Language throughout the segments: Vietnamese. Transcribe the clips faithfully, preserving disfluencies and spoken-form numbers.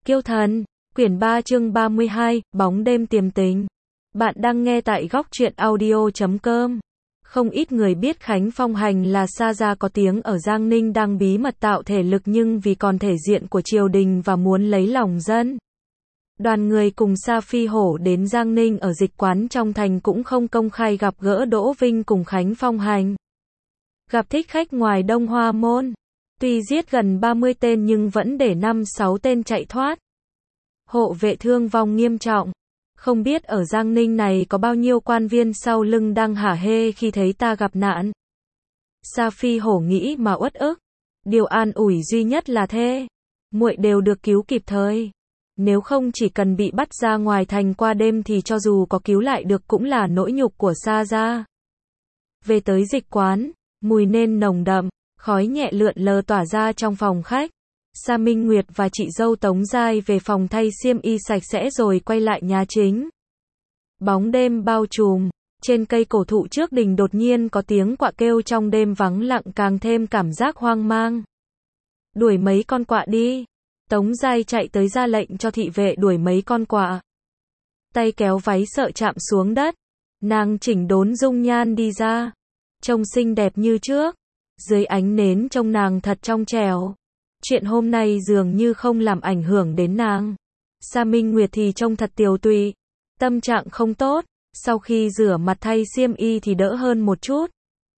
Kiêu thần, quyển ba chương ba mươi hai, bóng đêm tiềm tình. Bạn đang nghe tại góc truyện audio chấm com. Không ít người biết Khánh Phong Hành là sa gia có tiếng ở Giang Ninh đang bí mật tạo thể lực nhưng vì còn thể diện của triều đình và muốn lấy lòng dân. Đoàn người cùng Sa Phi Hổ đến Giang Ninh ở dịch quán trong thành cũng không công khai gặp gỡ Đỗ Vinh cùng Khánh Phong Hành. Gặp thích khách ngoài Đông Hoa Môn. Tuy giết gần ba mươi tên nhưng vẫn để năm sáu tên chạy thoát. Hộ vệ thương vong nghiêm trọng. Không biết ở Giang Ninh này có bao nhiêu quan viên sau lưng đang hả hê khi thấy ta gặp nạn. Sa Phi Hổ nghĩ mà uất ức. Điều an ủi duy nhất là thế. Muội đều được cứu kịp thời. Nếu không chỉ cần bị bắt ra ngoài thành qua đêm thì cho dù có cứu lại được cũng là nỗi nhục của Sa gia. Về tới dịch quán, mùi nêm nồng đậm, khói nhẹ lượn lờ tỏa ra trong phòng khách. Sa Minh Nguyệt và chị dâu Tống Giai về phòng thay xiêm y sạch sẽ rồi quay lại nhà chính. Bóng đêm bao trùm, trên cây cổ thụ trước đình đột nhiên có tiếng quạ kêu trong đêm vắng lặng càng thêm cảm giác hoang mang. Đuổi mấy con quạ đi. Tống Giai chạy tới ra lệnh cho thị vệ đuổi mấy con quạ. Tay kéo váy sợ chạm xuống đất. Nàng chỉnh đốn dung nhan đi ra. Trông xinh đẹp như trước. Dưới ánh nến trông nàng thật trong trẻo. Chuyện hôm nay dường như không làm ảnh hưởng đến nàng. Sa Minh Nguyệt thì trông thật tiều tụy. Tâm trạng không tốt. Sau khi rửa mặt thay xiêm y thì đỡ hơn một chút.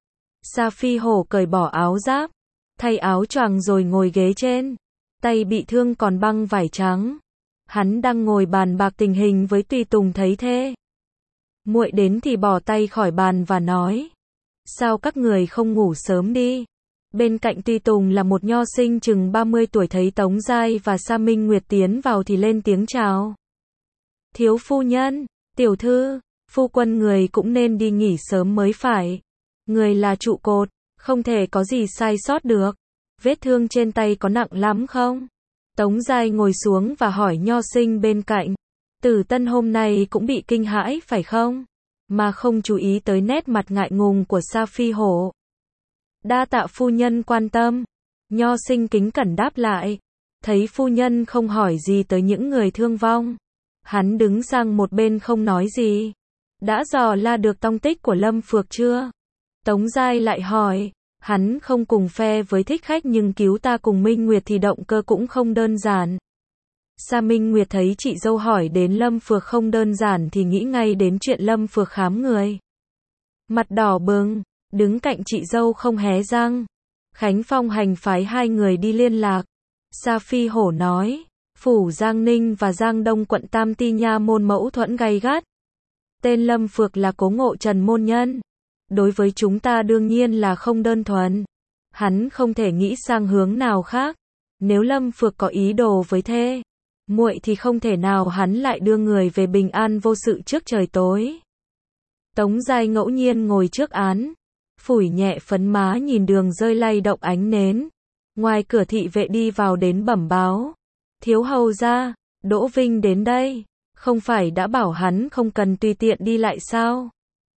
Sa Phi Hổ cởi bỏ áo giáp. Thay áo choàng rồi ngồi ghế trên. Tay bị thương còn băng vải trắng. Hắn đang ngồi bàn bạc tình hình với tùy tùng thấy thế. Muội đến thì bỏ tay khỏi bàn và nói. Sao các người không ngủ sớm đi? Bên cạnh tùy tùng là một nho sinh chừng ba mươi tuổi thấy Tống Giai và Sa Minh Nguyệt tiến vào thì lên tiếng chào. Thiếu phu nhân, tiểu thư, phu quân người cũng nên đi nghỉ sớm mới phải. Người là trụ cột, không thể có gì sai sót được. Vết thương trên tay có nặng lắm không? Tống Giai ngồi xuống và hỏi nho sinh bên cạnh. Tử Tân hôm nay cũng bị kinh hãi phải không? Mà không chú ý tới nét mặt ngại ngùng của Sa Phi Hổ. Đa tạ phu nhân quan tâm. Nho sinh kính cẩn đáp lại. Thấy phu nhân không hỏi gì tới những người thương vong. Hắn đứng sang một bên không nói gì. Đã dò la được tông tích của Lâm Phược chưa? Tống Giai lại hỏi. Hắn không cùng phe với thích khách nhưng cứu ta cùng Minh Nguyệt thì động cơ cũng không đơn giản. Sa Minh Nguyệt thấy chị dâu hỏi đến Lâm Phược không đơn giản thì nghĩ ngay đến chuyện Lâm Phược khám người. Mặt đỏ bừng, đứng cạnh chị dâu không hé răng. Khánh Phong Hành phái hai người đi liên lạc. Sa Phi Hổ nói, phủ Giang Ninh và Giang Đông quận Tam Ti Nha môn mẫu thuẫn gay gắt. Tên Lâm Phược là Cố Ngộ Trần môn nhân. Đối với chúng ta đương nhiên là không đơn thuần. Hắn không thể nghĩ sang hướng nào khác. Nếu Lâm Phược có ý đồ với thê muội thì không thể nào hắn lại đưa người về bình an vô sự trước trời tối. Tống Giai ngẫu nhiên ngồi trước án, phủi nhẹ phấn má nhìn đường rơi lay động ánh nến. Ngoài cửa thị vệ đi vào đến bẩm báo. Thiếu hầu gia, Đỗ Vinh đến đây. Không phải đã bảo hắn không cần tùy tiện đi lại sao?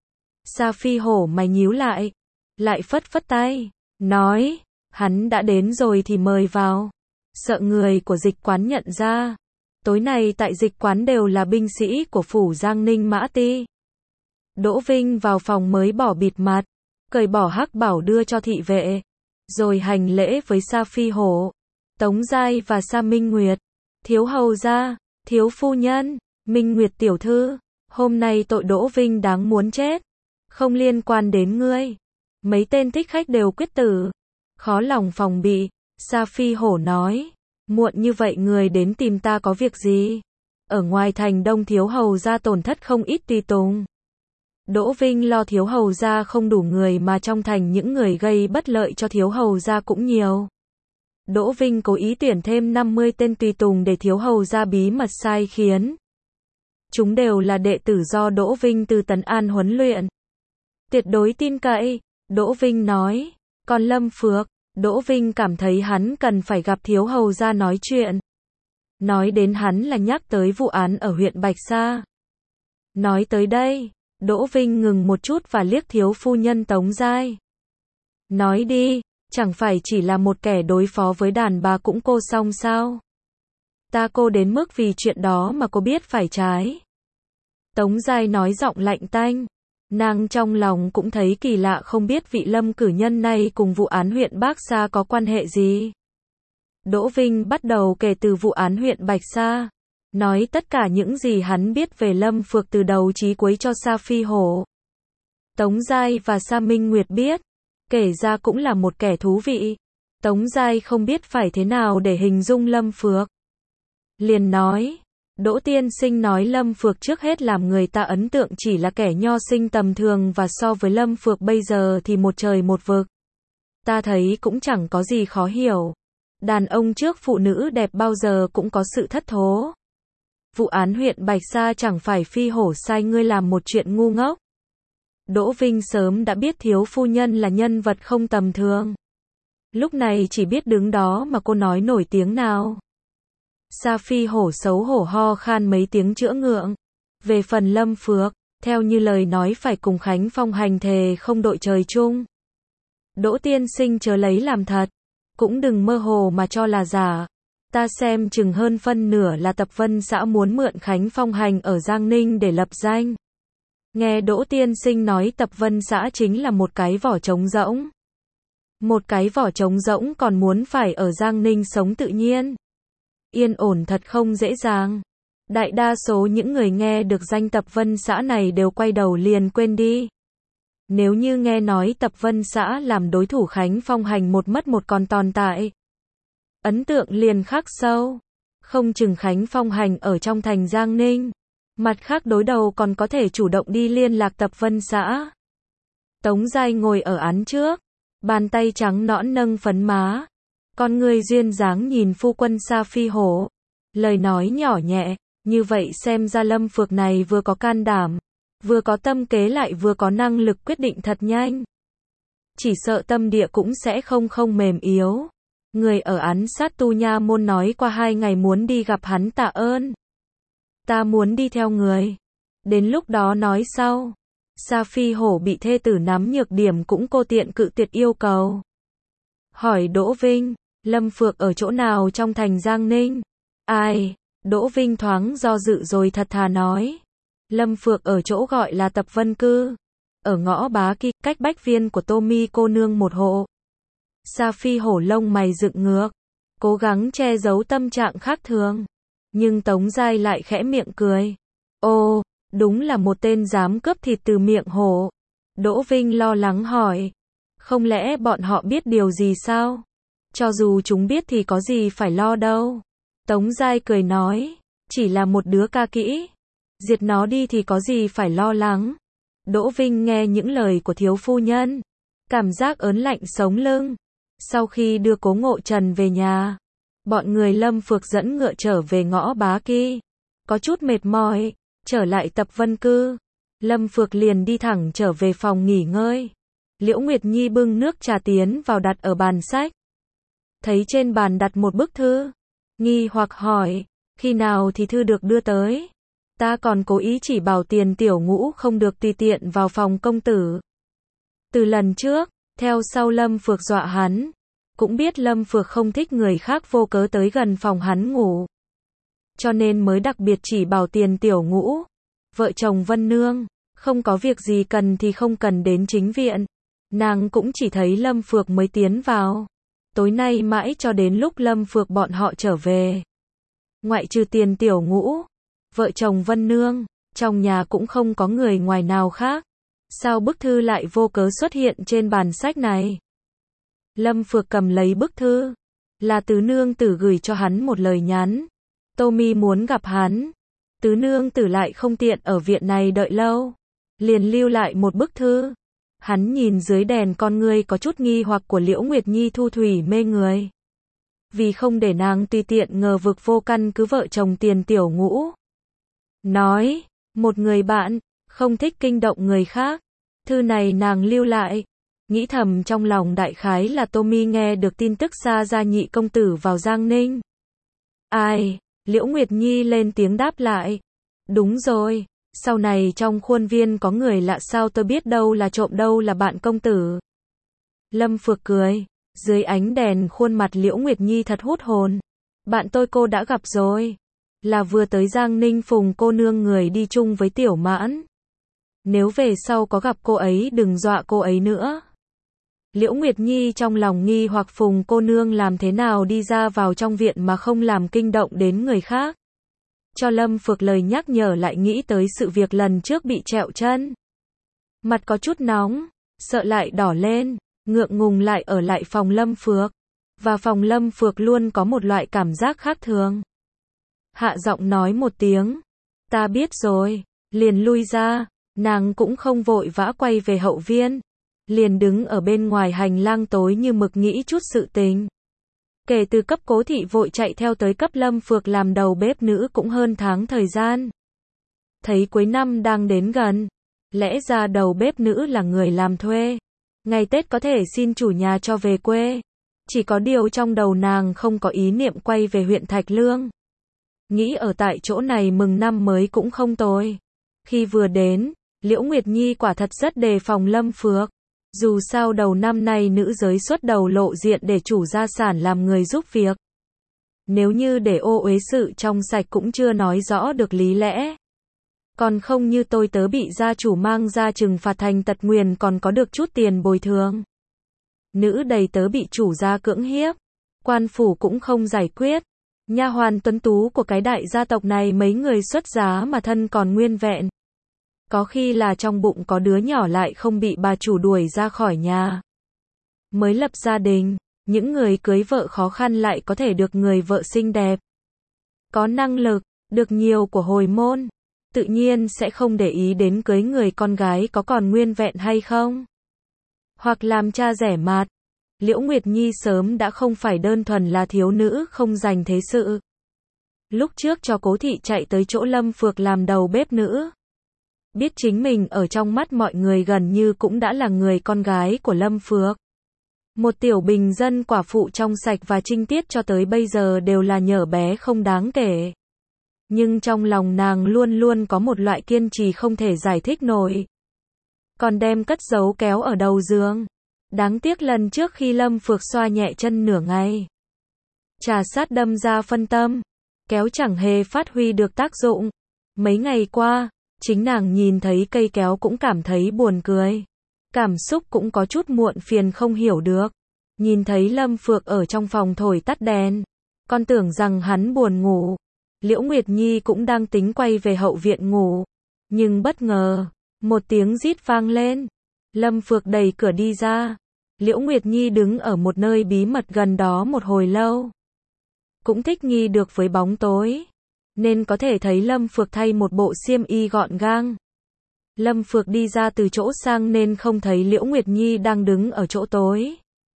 Sa Phi Hổ mày nhíu lại. Lại phất phất tay. Nói, hắn đã đến rồi thì mời vào. Sợ người của dịch quán nhận ra. Tối nay tại dịch quán đều là binh sĩ của phủ Giang Ninh Mã Ti. Đỗ Vinh vào phòng mới bỏ bịt mặt. Cởi bỏ hắc bảo đưa cho thị vệ. Rồi hành lễ với Sa Phi Hổ. Tống Giai và Sa Minh Nguyệt. Thiếu hầu gia, thiếu phu nhân, Minh Nguyệt tiểu thư. Hôm nay tội Đỗ Vinh đáng muốn chết. Không liên quan đến ngươi. Mấy tên thích khách đều quyết tử. Khó lòng phòng bị. Sa Phi Hổ nói. Muộn như vậy người đến tìm ta có việc gì? Ở ngoài thành Đông thiếu hầu gia tổn thất không ít tùy tùng. Đỗ Vinh lo thiếu hầu gia không đủ người mà trong thành những người gây bất lợi cho thiếu hầu gia cũng nhiều. Đỗ Vinh cố ý tuyển thêm năm mươi tên tùy tùng để thiếu hầu gia bí mật sai khiến. Chúng đều là đệ tử do Đỗ Vinh từ Tấn An huấn luyện. Tuyệt đối tin cậy, Đỗ Vinh nói. Còn Lâm Phược, Đỗ Vinh cảm thấy hắn cần phải gặp thiếu hầu gia nói chuyện. Nói đến hắn là nhắc tới vụ án ở huyện Bạch Sa. Nói tới đây, Đỗ Vinh ngừng một chút và liếc thiếu phu nhân Tống Giai. Nói đi, chẳng phải chỉ là một kẻ đối phó với đàn bà cũng cô xong sao? Ta cô đến mức vì chuyện đó mà cô biết phải trái. Tống Giai nói giọng lạnh tanh. Nàng trong lòng cũng thấy kỳ lạ, không biết vị Lâm cử nhân này cùng vụ án huyện Bác Sa có quan hệ gì. Đỗ Vinh bắt đầu kể từ vụ án huyện Bạch Sa, nói tất cả những gì hắn biết về Lâm Phược từ đầu chí cuối cho Sa Phi Hổ. Tống Giai và Sa Minh Nguyệt biết, kể ra cũng là một kẻ thú vị. Tống Giai không biết phải thế nào để hình dung Lâm Phược. Liền nói, Đỗ tiên sinh nói Lâm Phược trước hết làm người ta ấn tượng chỉ là kẻ nho sinh tầm thường, và so với Lâm Phược bây giờ thì một trời một vực. Ta thấy cũng chẳng có gì khó hiểu. Đàn ông trước phụ nữ đẹp bao giờ cũng có sự thất thố. Vụ án huyện Bạch Sa chẳng phải Phi Hổ sai ngươi làm một chuyện ngu ngốc. Đỗ Vinh sớm đã biết thiếu phu nhân là nhân vật không tầm thường. Lúc này chỉ biết đứng đó mà cô nói nổi tiếng nào. Sa Phi Hổ xấu hổ ho khan mấy tiếng chữa ngượng. Về phần Lâm Phược, theo như lời nói phải cùng Khánh Phong hành thề không đội trời chung. Đỗ tiên sinh chớ lấy làm thật, cũng đừng mơ hồ mà cho là giả. Ta xem chừng hơn phân nửa là Tập Vân xã muốn mượn Khánh Phong hành ở Giang Ninh để lập danh. Nghe Đỗ tiên sinh nói Tập Vân xã chính là một cái vỏ trống rỗng. Một cái vỏ trống rỗng còn muốn phải ở Giang Ninh sống tự nhiên, yên ổn thật không dễ dàng. Đại đa số những người nghe được danh Tập Vân xã này đều quay đầu liền quên đi. Nếu như nghe nói Tập Vân xã làm đối thủ Khánh Phong hành một mất một còn tồn tại, ấn tượng liền khắc sâu. Không chừng Khánh Phong hành ở trong thành Giang Ninh, mặt khác đối đầu còn có thể chủ động đi liên lạc Tập Vân xã. Tống Giai ngồi ở án trước, bàn tay trắng nõn nâng phấn má, con người duyên dáng nhìn phu quân Sa Phi Hổ, lời nói nhỏ nhẹ, như vậy xem ra Lâm Phược này vừa có can đảm, vừa có tâm kế lại vừa có năng lực quyết định thật nhanh. Chỉ sợ tâm địa cũng sẽ không không mềm yếu. Người ở án sát tu nha môn nói qua hai ngày muốn đi gặp hắn tạ ơn. Ta muốn đi theo người. Đến lúc đó nói sau. Sa Phi Hổ bị thê tử nắm nhược điểm cũng cô tiện cự tuyệt yêu cầu. Hỏi Đỗ Vinh, Lâm Phược ở chỗ nào trong thành Giang Ninh? Ai? Đỗ Vinh thoáng do dự rồi thật thà nói. Lâm Phược ở chỗ gọi là Tập Vân Cư. Ở ngõ Bá Kỳ, cách Bách Viên của Tô Mi cô nương một hộ. Sa Phi Hổ lông mày dựng ngược, cố gắng che giấu tâm trạng khác thường. Nhưng Tống Giai lại khẽ miệng cười. Ô, đúng là một tên dám cướp thịt từ miệng hổ. Đỗ Vinh lo lắng hỏi. Không lẽ bọn họ biết điều gì sao? Cho dù chúng biết thì có gì phải lo đâu. Tống Giai cười nói. Chỉ là một đứa ca kỹ. Diệt nó đi thì có gì phải lo lắng. Đỗ Vinh nghe những lời của thiếu phu nhân, cảm giác ớn lạnh sống lưng. Sau khi đưa Cố Ngộ Trần về nhà, bọn người Lâm Phược dẫn ngựa trở về ngõ Bá Kỳ. Có chút mệt mỏi, trở lại Tập Vân Cư. Lâm Phược liền đi thẳng trở về phòng nghỉ ngơi. Liễu Nguyệt Nhi bưng nước trà tiến vào đặt ở bàn sách. Thấy trên bàn đặt một bức thư, nghi hoặc hỏi, khi nào thì thư được đưa tới? Ta còn cố ý chỉ bảo Tiền Tiểu Ngũ không được tùy tiện vào phòng công tử. Từ lần trước, theo sau Lâm Phược dọa hắn, cũng biết Lâm Phược không thích người khác vô cớ tới gần phòng hắn ngủ. Cho nên mới đặc biệt chỉ bảo Tiền Tiểu Ngũ, vợ chồng Vân Nương, không có việc gì cần thì không cần đến chính viện. Nàng cũng chỉ thấy Lâm Phược mới tiến vào. Tối nay mãi cho đến lúc Lâm Phược bọn họ trở về. Ngoại trừ Tiền Tiểu Ngũ, vợ chồng Vân Nương, trong nhà cũng không có người ngoài nào khác. Sao bức thư lại vô cớ xuất hiện trên bàn sách này? Lâm Phược cầm lấy bức thư. Là Tứ Nương Tử gửi cho hắn một lời nhắn. Tô Mi muốn gặp hắn. Tứ Nương Tử lại không tiện ở viện này đợi lâu, liền lưu lại một bức thư. Hắn nhìn dưới đèn con ngươi có chút nghi hoặc của Liễu Nguyệt Nhi thu thủy mê người. Vì không để nàng tùy tiện ngờ vực vô căn cứ vợ chồng Tiền Tiểu Ngũ. Nói, một người bạn, không thích kinh động người khác. Thư này nàng lưu lại. Nghĩ thầm trong lòng đại khái là Tô Mi nghe được tin tức Sa gia nhị công tử vào Giang Ninh. Ai? Liễu Nguyệt Nhi lên tiếng đáp lại. Đúng rồi, sau này trong khuôn viên có người lạ sao tôi biết đâu là trộm đâu là bạn công tử. Lâm Phược cười, dưới ánh đèn khuôn mặt Liễu Nguyệt Nhi thật hút hồn. Bạn tôi cô đã gặp rồi. Là vừa tới Giang Ninh Phùng cô nương người đi chung với Tiểu Mãn. Nếu về sau có gặp cô ấy đừng dọa cô ấy nữa. Liễu Nguyệt Nhi trong lòng nghi hoặc Phùng cô nương làm thế nào đi ra vào trong viện mà không làm kinh động đến người khác. Cho Lâm Phược lời nhắc nhở lại nghĩ tới sự việc lần trước bị trẹo chân. Mặt có chút nóng, sợ lại đỏ lên, ngượng ngùng lại ở lại phòng Lâm Phược. Và phòng Lâm Phược luôn có một loại cảm giác khác thường. Hạ giọng nói một tiếng. Ta biết rồi, liền lui ra, nàng cũng không vội vã quay về hậu viên. Liền đứng ở bên ngoài hành lang tối như mực nghĩ chút sự tình. Kể từ cấp Cố thị vội chạy theo tới cấp Lâm Phược làm đầu bếp nữ cũng hơn tháng thời gian. Thấy cuối năm đang đến gần, lẽ ra đầu bếp nữ là người làm thuê. Ngày Tết có thể xin chủ nhà cho về quê. Chỉ có điều trong đầu nàng không có ý niệm quay về huyện Thạch Lương. Nghĩ ở tại chỗ này mừng năm mới cũng không tồi. Khi vừa đến, Liễu Nguyệt Nhi quả thật rất đề phòng Lâm Phược. Dù sao đầu năm nay nữ giới xuất đầu lộ diện để chủ gia sản làm người giúp việc. Nếu như để ô uế sự trong sạch cũng chưa nói rõ được lý lẽ. Còn không như tôi tớ bị gia chủ mang ra trừng phạt thành tật nguyền còn có được chút tiền bồi thường. Nữ đầy tớ bị chủ gia cưỡng hiếp. Quan phủ cũng không giải quyết. Nha hoàn tuấn tú của cái đại gia tộc này mấy người xuất giá mà thân còn nguyên vẹn. Có khi là trong bụng có đứa nhỏ lại không bị bà chủ đuổi ra khỏi nhà. Mới lập gia đình, những người cưới vợ khó khăn lại có thể được người vợ xinh đẹp. Có năng lực, được nhiều của hồi môn. Tự nhiên sẽ không để ý đến cưới người con gái có còn nguyên vẹn hay không. Hoặc làm cha rẻ mạt. Liễu Nguyệt Nhi sớm đã không phải đơn thuần là thiếu nữ không dành thế sự. Lúc trước cho Cố thị chạy tới chỗ Lâm Phược làm đầu bếp nữ. Biết chính mình ở trong mắt mọi người gần như cũng đã là người con gái của Lâm Phược. Một tiểu bình dân quả phụ trong sạch và trinh tiết cho tới bây giờ đều là nhỏ bé không đáng kể. Nhưng trong lòng nàng luôn luôn có một loại kiên trì không thể giải thích nổi. Còn đem cất giấu kéo ở đầu giường. Đáng tiếc lần trước khi Lâm Phược xoa nhẹ chân nửa ngày. Trà sát đâm ra phân tâm. Kéo chẳng hề phát huy được tác dụng. Mấy ngày qua, chính nàng nhìn thấy cây kéo cũng cảm thấy buồn cười. Cảm xúc cũng có chút muộn phiền không hiểu được. Nhìn thấy Lâm Phược ở trong phòng thổi tắt đèn. Con tưởng rằng hắn buồn ngủ. Liễu Nguyệt Nhi cũng đang tính quay về hậu viện ngủ. Nhưng bất ngờ, một tiếng rít vang lên. Lâm Phược đẩy cửa đi ra. Liễu Nguyệt Nhi đứng ở một nơi bí mật gần đó một hồi lâu. Cũng thích nghi được với bóng tối. Nên có thể thấy Lâm Phược thay một bộ xiêm y gọn gàng. Lâm Phược đi ra từ chỗ sang nên không thấy Liễu Nguyệt Nhi đang đứng ở chỗ tối.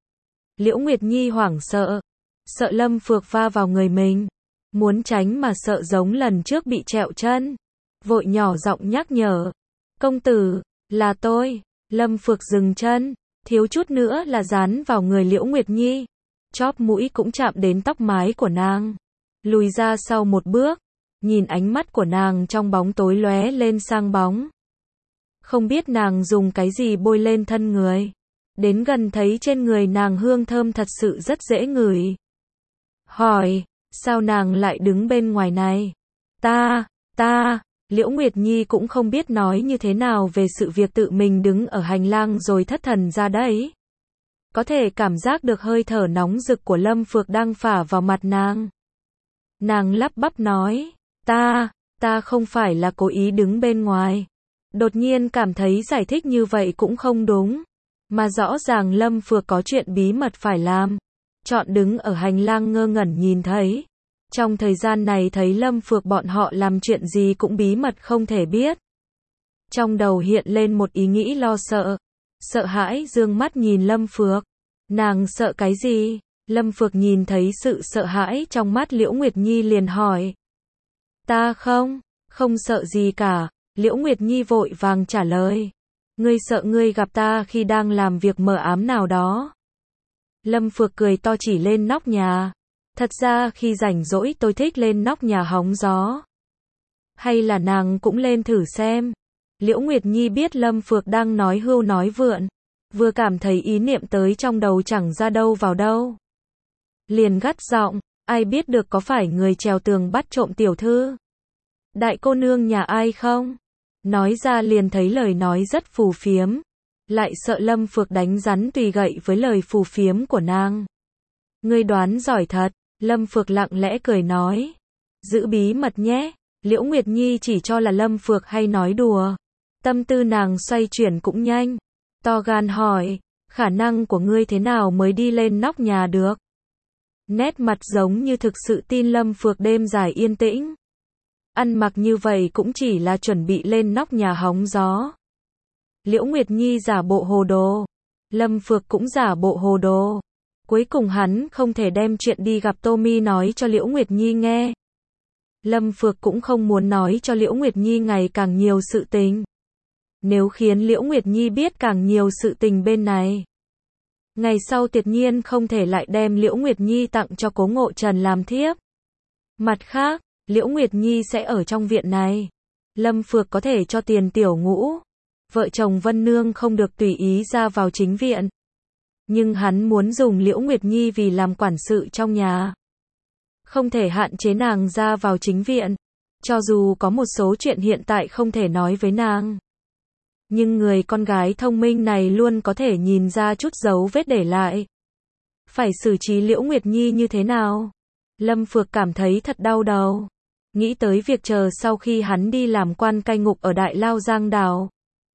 Liễu Nguyệt Nhi hoảng sợ. Sợ Lâm Phược va vào người mình. Muốn tránh mà sợ giống lần trước bị trẹo chân. Vội nhỏ giọng nhắc nhở. Công tử, là tôi. Lâm Phược dừng chân. Thiếu chút nữa là dán vào người Liễu Nguyệt Nhi. Chóp mũi cũng chạm đến tóc mái của nàng. Lùi ra sau một bước. Nhìn ánh mắt của nàng trong bóng tối lóe lên sang bóng. Không biết nàng dùng cái gì bôi lên thân người. Đến gần thấy trên người nàng hương thơm thật sự rất dễ ngửi. Hỏi, sao nàng lại đứng bên ngoài này? Ta, ta, Liễu Nguyệt Nhi cũng không biết nói như thế nào về sự việc tự mình đứng ở hành lang rồi thất thần ra đấy. Có thể cảm giác được hơi thở nóng rực của Lâm Phược đang phả vào mặt nàng. Nàng lắp bắp nói, ta, ta không phải là cố ý đứng bên ngoài. Đột nhiên cảm thấy giải thích như vậy cũng không đúng. Mà rõ ràng Lâm Phược có chuyện bí mật phải làm. Chọn đứng ở hành lang ngơ ngẩn nhìn thấy. Trong thời gian này thấy Lâm Phược bọn họ làm chuyện gì cũng bí mật không thể biết. Trong đầu hiện lên một ý nghĩ lo sợ. Sợ hãi dương mắt nhìn Lâm Phược. Nàng sợ cái gì? Lâm Phược nhìn thấy sự sợ hãi trong mắt Liễu Nguyệt Nhi liền hỏi. Ta không, không sợ gì cả. Liễu Nguyệt Nhi vội vàng trả lời. Ngươi sợ ngươi gặp ta khi đang làm việc mờ ám nào đó. Lâm Phược cười to chỉ lên nóc nhà. Thật ra khi rảnh rỗi tôi thích lên nóc nhà hóng gió. Hay là nàng cũng lên thử xem. Liễu Nguyệt Nhi biết Lâm Phược đang nói hưu nói vượn. Vừa cảm thấy ý niệm tới trong đầu chẳng ra đâu vào đâu. Liền gắt giọng, ai biết được có phải người trèo tường bắt trộm tiểu thư đại cô nương nhà ai không? Nói ra liền thấy lời nói rất phù phiếm, lại sợ Lâm Phược đánh rắn tùy gậy với lời phù phiếm của nàng. Ngươi đoán giỏi thật, Lâm Phược lặng lẽ cười nói. Giữ bí mật nhé, Liễu Nguyệt Nhi chỉ cho là Lâm Phược hay nói đùa. Tâm tư nàng xoay chuyển cũng nhanh, to gan hỏi, khả năng của ngươi thế nào mới đi lên nóc nhà được? Nét mặt giống như thực sự tin Lâm Phược đêm dài yên tĩnh. Ăn mặc như vậy cũng chỉ là chuẩn bị lên nóc nhà hóng gió. Liễu Nguyệt Nhi giả bộ hồ đồ, Lâm Phược cũng giả bộ hồ đồ. Cuối cùng hắn không thể đem chuyện đi gặp Tô Mi nói cho Liễu Nguyệt Nhi nghe. Lâm Phược cũng không muốn nói cho Liễu Nguyệt Nhi ngày càng nhiều sự tình. Nếu khiến Liễu Nguyệt Nhi biết càng nhiều sự tình bên này, ngày sau tuyệt nhiên không thể lại đem Liễu Nguyệt Nhi tặng cho Cố Ngộ Trần làm thiếp. Mặt khác, Liễu Nguyệt Nhi sẽ ở trong viện này. Lâm Phược có thể cho tiền tiểu ngũ. Vợ chồng Vân Nương không được tùy ý ra vào chính viện. Nhưng hắn muốn dùng Liễu Nguyệt Nhi vì làm quản sự trong nhà. Không thể hạn chế nàng ra vào chính viện. Cho dù có một số chuyện hiện tại không thể nói với nàng. Nhưng người con gái thông minh này luôn có thể nhìn ra chút dấu vết để lại. Phải xử trí Liễu Nguyệt Nhi như thế nào? Lâm Phược cảm thấy thật đau đầu. Nghĩ tới việc chờ sau khi hắn đi làm quan cai ngục ở Đại Lao Giang Đào,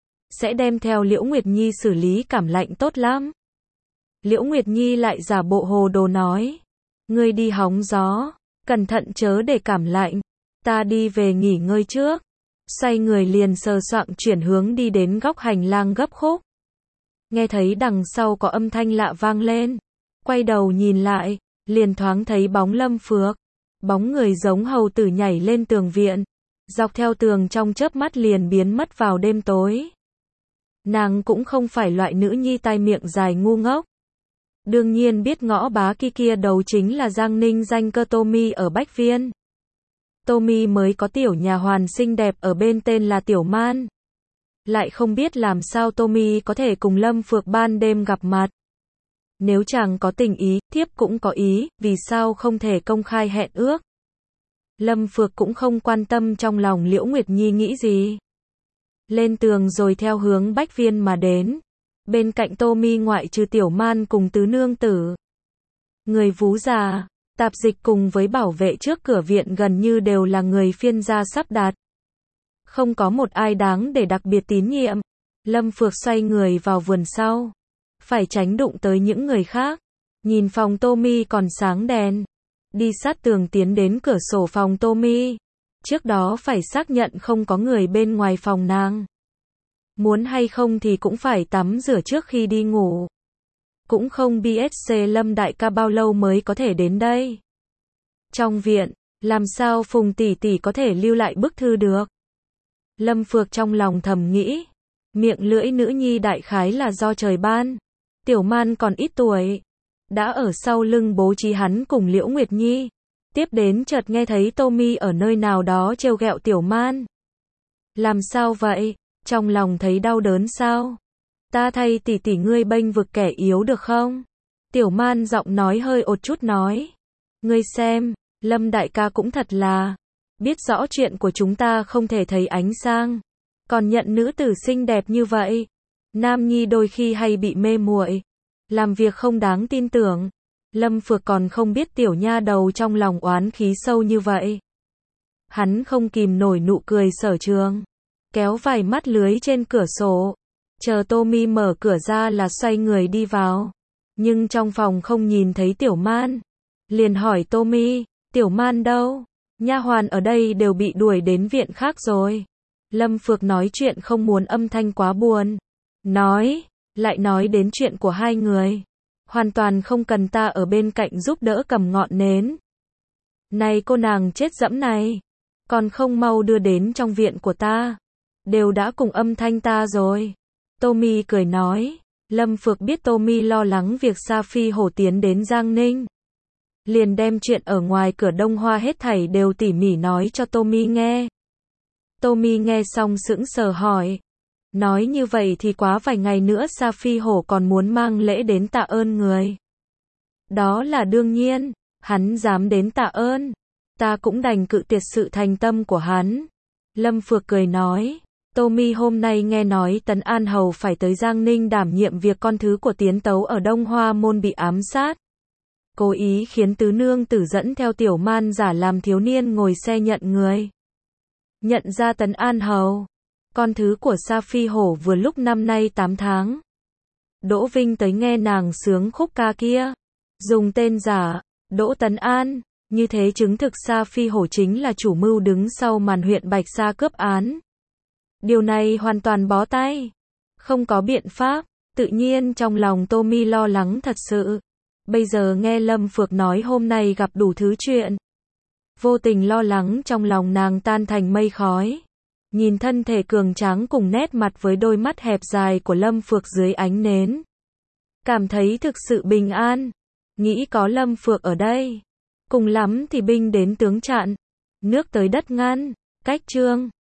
sẽ đem theo Liễu Nguyệt Nhi xử lý cảm lạnh tốt lắm. Liễu Nguyệt Nhi lại giả bộ hồ đồ nói. Ngươi đi hóng gió, cẩn thận chớ để cảm lạnh. Ta đi về nghỉ ngơi trước. Xoay người liền sờ soạng chuyển hướng đi đến góc hành lang gấp khúc. Nghe thấy đằng sau có âm thanh lạ vang lên. Quay đầu nhìn lại, liền thoáng thấy bóng Lâm Phược. Bóng người giống hầu tử nhảy lên tường viện. Dọc theo tường trong chớp mắt liền biến mất vào đêm tối. Nàng cũng không phải loại nữ nhi tai miệng dài ngu ngốc. Đương nhiên biết ngõ bá kia kia đầu chính là Giang Ninh danh cơ Tô Mi ở Bách Viên. Tô Mi mới có tiểu nhà hoàn xinh đẹp ở bên tên là Tiểu Man. Lại không biết làm sao Tô Mi có thể cùng Lâm Phược ban đêm gặp mặt. Nếu chàng có tình ý, thiếp cũng có ý, vì sao không thể công khai hẹn ước. Lâm Phược cũng không quan tâm trong lòng Liễu Nguyệt Nhi nghĩ gì. Lên tường rồi theo hướng Bách Viên mà đến. Bên cạnh Tô Mi ngoại trừ Tiểu Man cùng tứ nương tử. Người vú già, tạp dịch cùng với bảo vệ trước cửa viện gần như đều là người phiên gia sắp đặt. Không có một ai đáng để đặc biệt tín nhiệm. Lâm Phược xoay người vào vườn sau. Phải tránh đụng tới những người khác. Nhìn phòng Tô Mi còn sáng đèn. Đi sát tường tiến đến cửa sổ phòng Tô Mi. Trước đó phải xác nhận không có người bên ngoài phòng nàng. Muốn hay không thì cũng phải tắm rửa trước khi đi ngủ. Cũng không biết Lâm đại ca bao lâu mới có thể đến đây. Trong viện, làm sao Phùng tỷ tỷ có thể lưu lại bức thư được? Lâm Phược trong lòng thầm nghĩ. Miệng lưỡi nữ nhi đại khái là do trời ban. Tiểu Man còn ít tuổi. Đã ở sau lưng bố trí hắn cùng Liễu Nguyệt Nhi. Tiếp đến chợt nghe thấy Tô Mi ở nơi nào đó trêu ghẹo Tiểu Man. Làm sao vậy? Trong lòng thấy đau đớn sao? Ta thay tỷ tỷ ngươi bênh vực kẻ yếu được không? Tiểu Man giọng nói hơi ột chút nói. Ngươi xem, Lâm đại ca cũng thật là. Biết rõ chuyện của chúng ta không thể thấy ánh sang. Còn nhận nữ tử xinh đẹp như vậy. Nam nhi đôi khi hay bị mê muội. Làm việc không đáng tin tưởng. Lâm Phược còn không biết tiểu nha đầu trong lòng oán khí sâu như vậy. Hắn không kìm nổi nụ cười sở trường. Kéo vài mắt lưới trên cửa sổ. Chờ Tô Mi mở cửa ra là xoay người đi vào. Nhưng trong phòng không nhìn thấy Tiểu Man. Liền hỏi Tô Mi, Tiểu Man đâu? Nha hoàn ở đây đều bị đuổi đến viện khác rồi. Lâm Phược nói chuyện không muốn âm thanh quá buồn. Nói, lại nói đến chuyện của hai người. Hoàn toàn không cần ta ở bên cạnh giúp đỡ cầm ngọn nến. Này cô nàng chết dẫm này. Còn không mau đưa đến trong viện của ta. Đều đã cùng âm thanh ta rồi. Tô Mi cười nói. Lâm Phược biết Tô Mi lo lắng việc Sa Phi Hổ tiến đến Giang Ninh. Liền đem chuyện ở ngoài cửa Đông Hoa hết thảy đều tỉ mỉ nói cho Tô Mi nghe. Tô Mi nghe xong sững sờ hỏi. Nói như vậy thì quá vài ngày nữa Sa Phi Hổ còn muốn mang lễ đến tạ ơn người. Đó là đương nhiên. hắn dám đến tạ ơn, ta cũng đành cự tuyệt sự thành tâm của hắn. Lâm Phược cười nói, Tommy hôm nay nghe nói Tấn An Hầu phải tới Giang Ninh đảm nhiệm việc con thứ của Tiến Tấu ở Đông Hoa Môn bị ám sát. Cố ý khiến tứ nương tử dẫn theo tiểu man giả làm thiếu niên ngồi xe nhận người. Nhận ra Tấn An Hầu, con thứ của Sa Phi Hổ vừa lúc năm nay tám tháng. Đỗ Vinh tới nghe nàng sướng khúc ca kia, dùng tên giả, Đỗ Tấn An, như thế chứng thực Sa Phi Hổ chính là chủ mưu đứng sau màn huyện Bạch Sa cướp án. Điều này hoàn toàn bó tay, không có biện pháp, tự nhiên trong lòng Tommy lo lắng thật sự. Bây giờ nghe Lâm Phược nói hôm nay gặp đủ thứ chuyện, vô tình lo lắng trong lòng nàng tan thành mây khói. Nhìn thân thể cường tráng cùng nét mặt với đôi mắt hẹp dài của Lâm Phược dưới ánh nến, cảm thấy thực sự bình an, nghĩ có Lâm Phược ở đây, cùng lắm thì binh đến tướng chặn, nước tới đất ngăn. Cách chương